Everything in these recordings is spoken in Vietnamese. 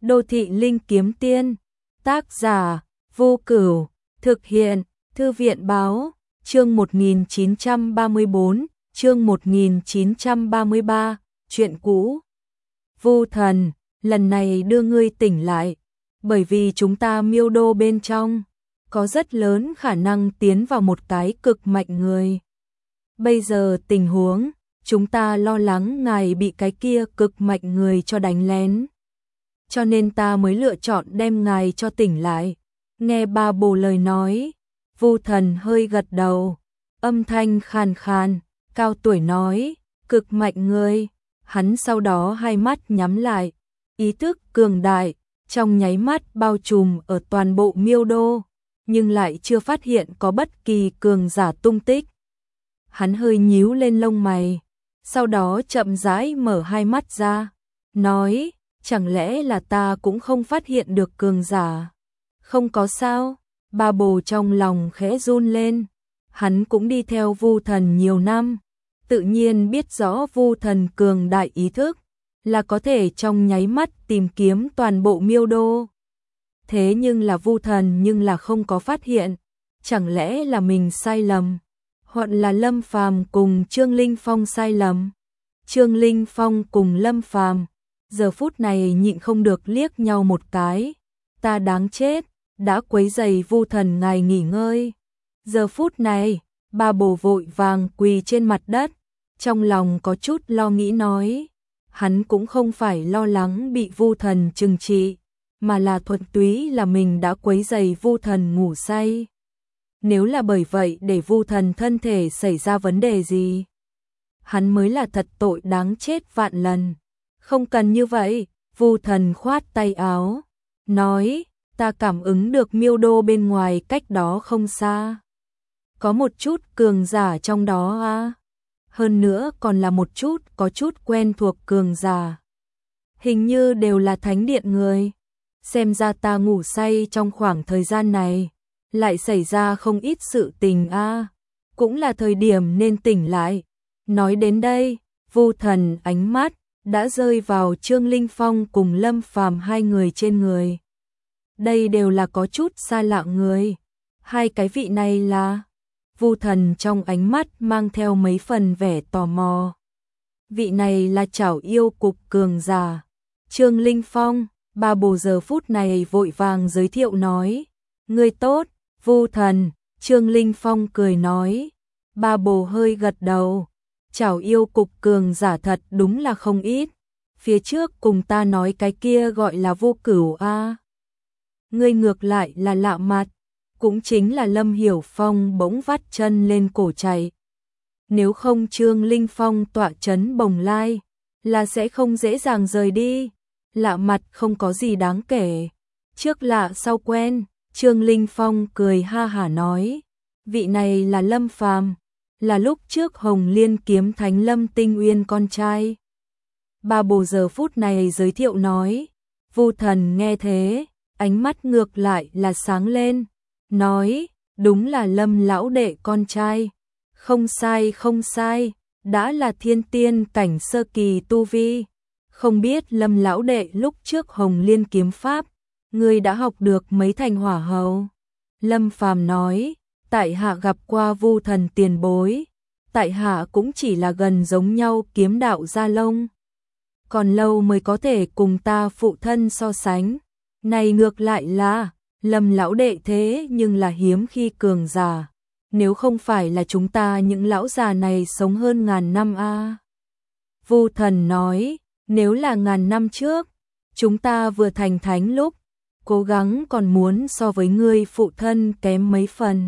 Đô thị linh kiếm tiên. Tác giả Vô Cửu. Thực hiện Thư viện báo. Chương 1934, chương 1933, chuyện cũ. Vu thần, lần này đưa ngươi tỉnh lại, bởi vì chúng ta miêu đô bên trong có rất lớn khả năng tiến vào một cái cực mạnh người. Bây giờ tình huống, chúng ta lo lắng ngài bị cái kia cực mạnh người cho đánh lén. Cho nên ta mới lựa chọn đem ngài cho tỉnh lại. Nghe ba bồ lời nói, Vu thần hơi gật đầu, âm thanh khàn khàn, cao tuổi nói, cực mạnh người. Hắn sau đó hai mắt nhắm lại, ý thức cường đại, trong nháy mắt bao trùm ở toàn bộ miêu đô, nhưng lại chưa phát hiện có bất kỳ cường giả tung tích. Hắn hơi nhíu lên lông mày, sau đó chậm rãi mở hai mắt ra, nói, chẳng lẽ là ta cũng không phát hiện được cường giả? Không có sao, ba bồ trong lòng khẽ run lên, hắn cũng đi theo Vu thần nhiều năm, tự nhiên biết rõ Vu thần cường đại ý thức, là có thể trong nháy mắt tìm kiếm toàn bộ miêu đô. Thế nhưng là Vu thần nhưng là không có phát hiện, chẳng lẽ là mình sai lầm, hoặc là Lâm Phàm cùng Trương Linh Phong sai lầm? Trương Linh Phong cùng Lâm Phàm giờ phút này nhịn không được liếc nhau một cái, ta đáng chết, đã quấy rầy Vu thần ngài nghỉ ngơi. Giờ phút này, ba bồ vội vàng quỳ trên mặt đất, trong lòng có chút lo nghĩ nói, hắn cũng không phải lo lắng bị Vu thần trừng trị, mà là thuần túy là mình đã quấy rầy Vu thần ngủ say. Nếu là bởi vậy để Vu thần thân thể xảy ra vấn đề gì, hắn mới là thật tội đáng chết vạn lần. Không cần như vậy, Vu thần khoát tay áo, nói, ta cảm ứng được miêu đô bên ngoài cách đó không xa. Có một chút cường giả trong đó à? Hơn nữa còn là một chút có chút quen thuộc cường giả. Hình như đều là thánh điện người. Xem ra ta ngủ say trong khoảng thời gian này, lại xảy ra không ít sự tình à? Cũng là thời điểm nên tỉnh lại. Nói đến đây, Vu thần ánh mắt đã rơi vào Trương Linh Phong cùng Lâm Phàm hai người trên người. Đây đều là có chút xa lạ người. Hai cái vị này là... Vu thần trong ánh mắt mang theo mấy phần vẻ tò mò. Vị này là Trảo Yêu Cục cường giả. Trương Linh Phong, ba bồ giờ phút này vội vàng giới thiệu nói. Người tốt, Vu thần, Trương Linh Phong cười nói. Ba bồ hơi gật đầu. Trảo Yêu Cục cường giả thật đúng là không ít. Phía trước cùng ta nói cái kia gọi là Vô Cửu a. Ngươi ngược lại là lạ mặt. Cũng chính là Lâm Hiểu Phong bỗng vắt chân lên cổ chạy. Nếu không Trương Linh Phong tọa trấn Bồng Lai, là sẽ không dễ dàng rời đi. Lạ mặt không có gì đáng kể. Trước lạ sau quen, Trương Linh Phong cười ha hả nói. Vị này là Lâm Phàm, là lúc trước Hồng Liên kiếm thánh Lâm Tinh Uyên con trai. Ba bồ giờ phút này giới thiệu nói. Vu thần nghe thế, ánh mắt ngược lại là sáng lên. Nói, đúng là Lâm lão đệ con trai. Không sai không sai, đã là thiên tiên cảnh sơ kỳ tu vi. Không biết Lâm lão đệ lúc trước Hồng Liên kiếm pháp, ngươi đã học được mấy thành hỏa hầu? Lâm Phàm nói, tại hạ gặp qua Vu thần tiền bối, tại hạ cũng chỉ là gần giống nhau kiếm đạo gia lông. Còn lâu mới có thể cùng ta phụ thân so sánh. Này ngược lại là Lâm lão đệ thế nhưng là hiếm khi cường giả. Nếu không phải là chúng ta những lão già này sống hơn ngàn năm a. Vu thần nói, nếu là ngàn năm trước, chúng ta vừa thành thánh lúc, cố gắng còn muốn so với ngươi phụ thân kém mấy phần.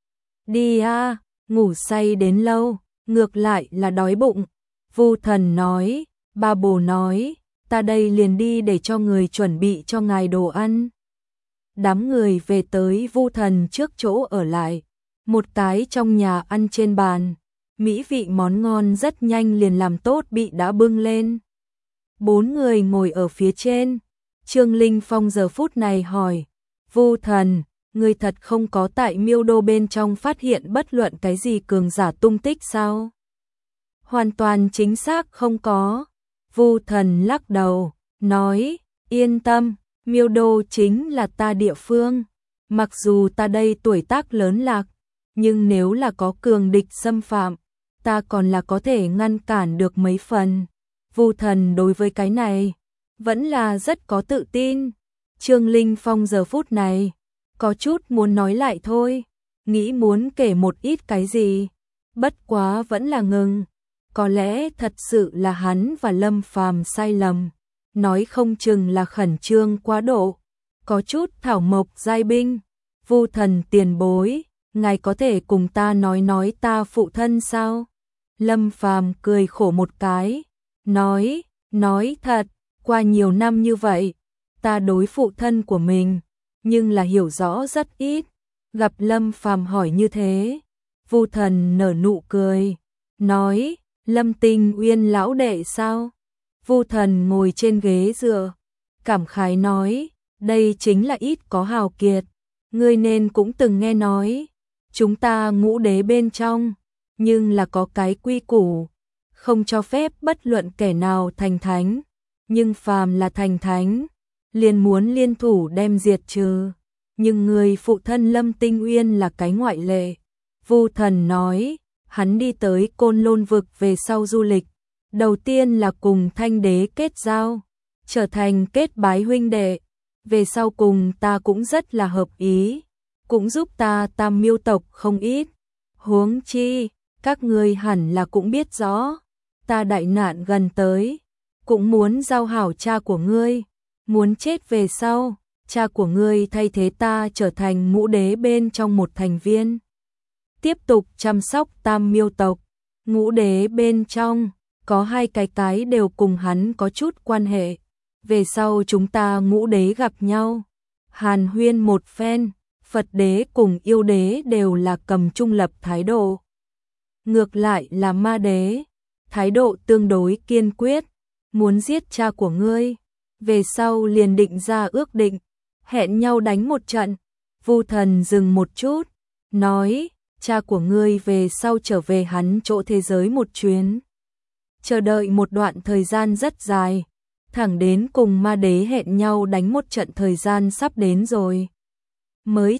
Đi a, ngủ say đến lâu, ngược lại là đói bụng. Vu thần nói, ba bồ nói, ta đây liền đi để cho người chuẩn bị cho ngài đồ ăn. Đám người về tới Vu thần trước chỗ ở lại, một cái trong nhà ăn trên bàn, mỹ vị món ngon rất nhanh liền làm tốt bị đã bưng lên. Bốn người ngồi ở phía trên, Trương Linh Phong giờ phút này hỏi, Vu thần, người thật không có tại miêu đô bên trong phát hiện bất luận cái gì cường giả tung tích sao? Hoàn toàn chính xác không có. Vu thần lắc đầu, nói, yên tâm, Miêu Đô chính là ta địa phương. Mặc dù ta đây tuổi tác lớn lạc, nhưng nếu là có cường địch xâm phạm, ta còn là có thể ngăn cản được mấy phần. Vu Thần đối với cái này vẫn là rất có tự tin. Trương Linh Phong giờ phút này có chút muốn nói lại thôi, nghĩ muốn kể một ít cái gì, bất quá vẫn là ngừng. Có lẽ thật sự là hắn và Lâm Phàm sai lầm, nói không chừng là khẩn trương quá độ, có chút thảo mộc giai binh. Vu Thần tiền bối, ngài có thể cùng ta nói ta phụ thân sao? Lâm Phàm cười khổ một cái, nói thật, qua nhiều năm như vậy, ta đối phụ thân của mình, nhưng là hiểu rõ rất ít. Gặp Lâm Phàm hỏi như thế, Vu Thần nở nụ cười, nói, Lâm Tinh Uyên lão đệ sao? Vu Thần ngồi trên ghế dựa, cảm khái nói, đây chính là ít có hào kiệt, ngươi nên cũng từng nghe nói, chúng ta ngũ đế bên trong, nhưng là có cái quy củ, không cho phép bất luận kẻ nào thành thánh, nhưng phàm là thành thánh, liền muốn liên thủ đem diệt trừ, nhưng người phụ thân Lâm Tinh Uyên là cái ngoại lệ. Vu Thần nói, hắn đi tới Côn Lôn vực về sau du lịch, đầu tiên là cùng Thanh Đế kết giao, trở thành kết bái huynh đệ, về sau cùng ta cũng rất là hợp ý, cũng giúp ta Tam Miêu tộc không ít. Huống chi, các ngươi hẳn là cũng biết rõ, ta đại nạn gần tới, cũng muốn giao hảo cha của ngươi, muốn chết về sau, cha của ngươi thay thế ta trở thành ngũ đế bên trong một thành viên, tiếp tục chăm sóc Tam Miêu tộc. Ngũ đế bên trong có hai cái đều cùng hắn có chút quan hệ, về sau chúng ta ngũ đế gặp nhau, hàn huyên một phen, Phật đế cùng yêu đế đều là cầm trung lập thái độ. Ngược lại là ma đế, thái độ tương đối kiên quyết, muốn giết cha của ngươi, về sau liền định ra ước định, hẹn nhau đánh một trận. Vu Thần dừng một chút, nói, cha của ngươi về sau trở về hắn chỗ thế giới một chuyến, chờ đợi một đoạn thời gian rất dài, thẳng đến cùng ma đế hẹn nhau đánh một trận thời gian sắp đến rồi mới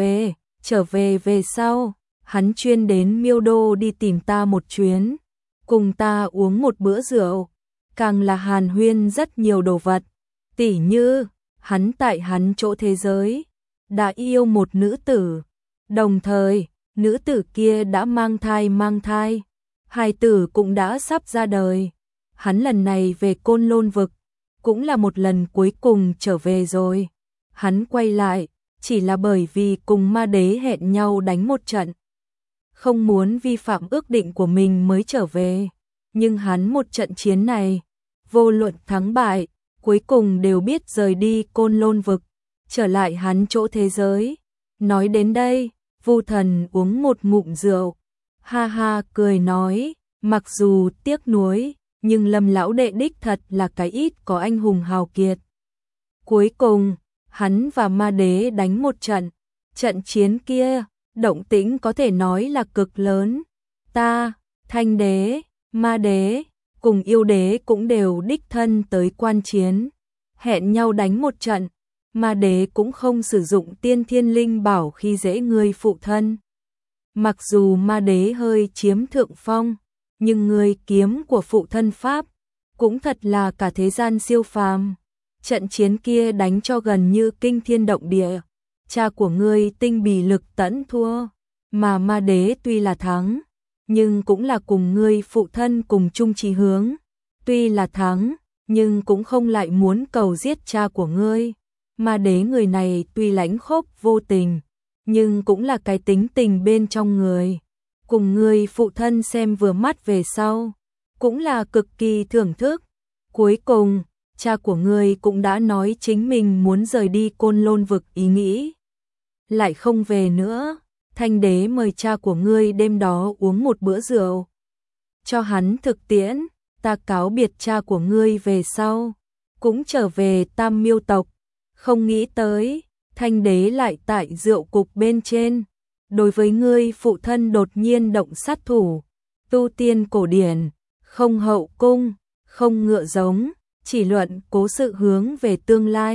trở về về sau, hắn chuyên đến Miêu Đô đi tìm ta một chuyến, cùng ta uống một bữa rượu, càng là hàn huyên rất nhiều đồ vật, tỉ như, hắn tại hắn chỗ thế giới, đã yêu một nữ tử, đồng thời, nữ tử kia đã mang thai, hài tử cũng đã sắp ra đời, hắn lần này về Côn Lôn vực, cũng là một lần cuối cùng trở về rồi, hắn quay lại, chỉ là bởi vì cùng ma đế hẹn nhau đánh một trận, không muốn vi phạm ước định của mình mới trở về, nhưng hắn một trận chiến này, vô luận thắng bại, cuối cùng đều biết rời đi Côn Lôn vực, trở lại hắn chỗ thế giới. Nói đến đây, Vu Thần uống một ngụm rượu, ha ha cười nói, mặc dù tiếc nuối, nhưng Lâm lão đệ đích thật là cái ít có anh hùng hào kiệt. Cuối cùng, hắn và ma đế đánh một trận, trận chiến kia, động tĩnh có thể nói là cực lớn. Ta, Thanh đế, ma đế, cùng yêu đế cũng đều đích thân tới quan chiến, hẹn nhau đánh một trận, ma đế cũng không sử dụng tiên thiên linh bảo khi dễ người phụ thân. Mặc dù ma đế hơi chiếm thượng phong, nhưng người kiếm của phụ thân Pháp, cũng thật là cả thế gian siêu phàm. Trận chiến kia đánh cho gần như kinh thiên động địa, cha của ngươi tinh bì lực tẫn thua, mà ma đế tuy là thắng, nhưng cũng là cùng ngươi phụ thân cùng chung chí hướng, tuy là thắng, nhưng cũng không lại muốn cầu giết cha của ngươi. Ma đế người này tuy lãnh khốc vô tình, nhưng cũng là cái tính tình bên trong người, cùng ngươi phụ thân xem vừa mắt về sau, cũng là cực kỳ thưởng thức. Cuối cùng, cha của ngươi cũng đã nói chính mình muốn rời đi Côn Lôn vực ý nghĩ, lại không về nữa. Thanh đế mời cha của ngươi đêm đó uống một bữa rượu, cho hắn thực tiễn, ta cáo biệt cha của ngươi về sau, cũng trở về Tam Miêu tộc. Không nghĩ tới, Thanh đế lại tại rượu cục bên trên, đối với ngươi phụ thân đột nhiên động sát thủ, tu tiên cổ điển, không hậu cung, không ngựa giống, chỉ luận cố sự hướng về tương lai,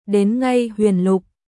đến ngay Huyền Lục,